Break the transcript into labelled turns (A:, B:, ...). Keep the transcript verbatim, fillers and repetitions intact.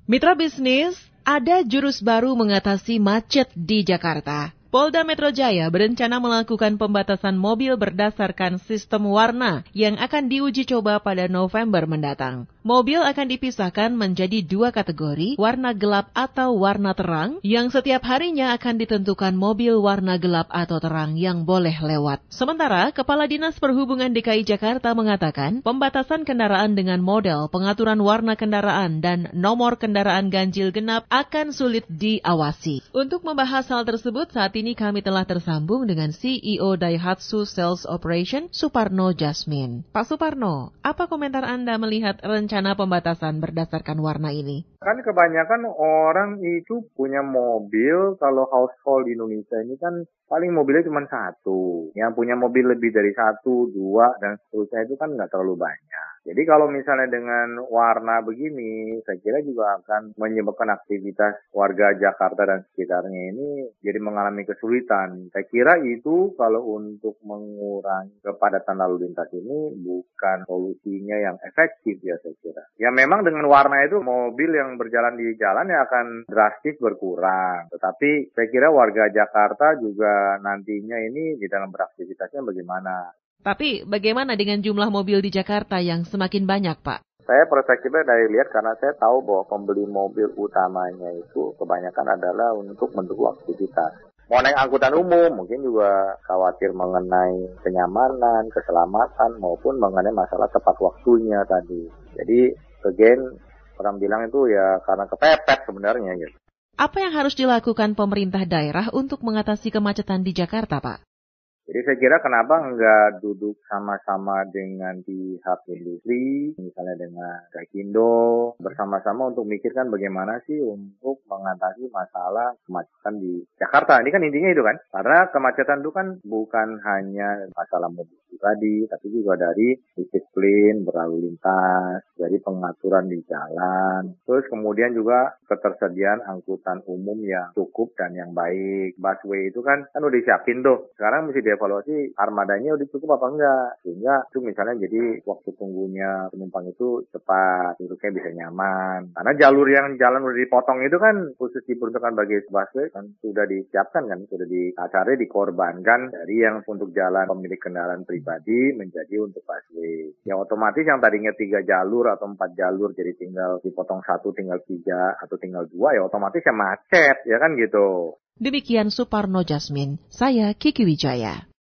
A: Mitra bisnis, ada jurus baru mengatasi macet di Jakarta. Polda Metro Jaya berencana melakukan pembatasan mobil berdasarkan sistem warna yang akan diuji coba pada November mendatang. Mobil akan dipisahkan menjadi dua kategori, warna gelap atau warna terang, yang setiap harinya akan ditentukan mobil warna gelap atau terang yang boleh lewat. Sementara, Kepala Dinas Perhubungan D K I Jakarta mengatakan, pembatasan kendaraan dengan model, pengaturan warna kendaraan, dan nomor kendaraan ganjil genap akan sulit diawasi. Untuk membahas hal tersebut, saat ini kami telah tersambung dengan C E O Daihatsu Sales Operation, Suparno Jasmine. Pak Suparno, apa komentar Anda melihat rencana pembatasan berdasarkan warna ini?
B: Kan kebanyakan orang itu punya mobil, kalau household di Indonesia ini kan paling mobilnya cuma satu. Yang punya mobil lebih dari satu, dua, dan seterusnya itu kan nggak terlalu banyak. Jadi kalau misalnya dengan warna begini, saya kira juga akan menyebabkan aktivitas warga Jakarta dan sekitarnya ini jadi mengalami kesulitan. Saya kira itu kalau untuk mengurangi kepadatan lalu lintas ini bukan solusinya yang efektif ya saya kira. Ya memang dengan warna itu mobil yang berjalan di jalan ya akan drastis berkurang. Tetapi saya kira warga Jakarta juga nantinya ini di dalam beraktivitasnya bagaimana.
A: Tapi bagaimana dengan jumlah mobil di Jakarta yang semakin banyak, Pak?
B: Saya perspektifnya dari lihat karena saya tahu bahwa pembeli mobil utamanya itu kebanyakan adalah untuk mendukung aktivitas. Mau naik angkutan umum, mungkin juga khawatir mengenai kenyamanan, keselamatan, maupun mengenai masalah tepat waktunya tadi. Jadi, again, orang bilang itu ya karena kepepet sebenarnya gitu.
A: Apa yang harus dilakukan pemerintah daerah untuk mengatasi kemacetan di Jakarta, Pak?
B: Jadi saya kira kenapa enggak duduk sama-sama dengan pihak industri, misalnya dengan Gaikindo, bersama-sama untuk mikirkan bagaimana sih untuk mengatasi masalah kemacetan di Jakarta. Ini kan intinya itu kan, karena kemacetan itu kan bukan hanya masalah mobil pribadi, tapi juga dari disiplin berlalu lintas, dari pengaturan di jalan, terus kemudian juga ketersediaan angkutan umum yang cukup dan yang baik. Busway itu kan kan udah disiapin tuh, sekarang mesti evaluasi armadanya udah cukup apa enggak, sehingga itu misalnya jadi waktu tunggunya penumpang itu cepat, duduknya bisa nyaman. Karena jalur yang jalan udah dipotong itu kan khusus diperuntukkan bagi busway kan sudah disiapkan kan, sudah dicari dikorbankan dari yang untuk jalan pemilik kendaraan pribadi menjadi untuk busway. Ya otomatis yang tadinya tiga jalur atau empat jalur jadi tinggal dipotong satu, tinggal tiga atau tinggal dua, ya otomatis ya macet, ya kan gitu.
A: Demikian Suparno Jasmine, saya Kiki Wijaya.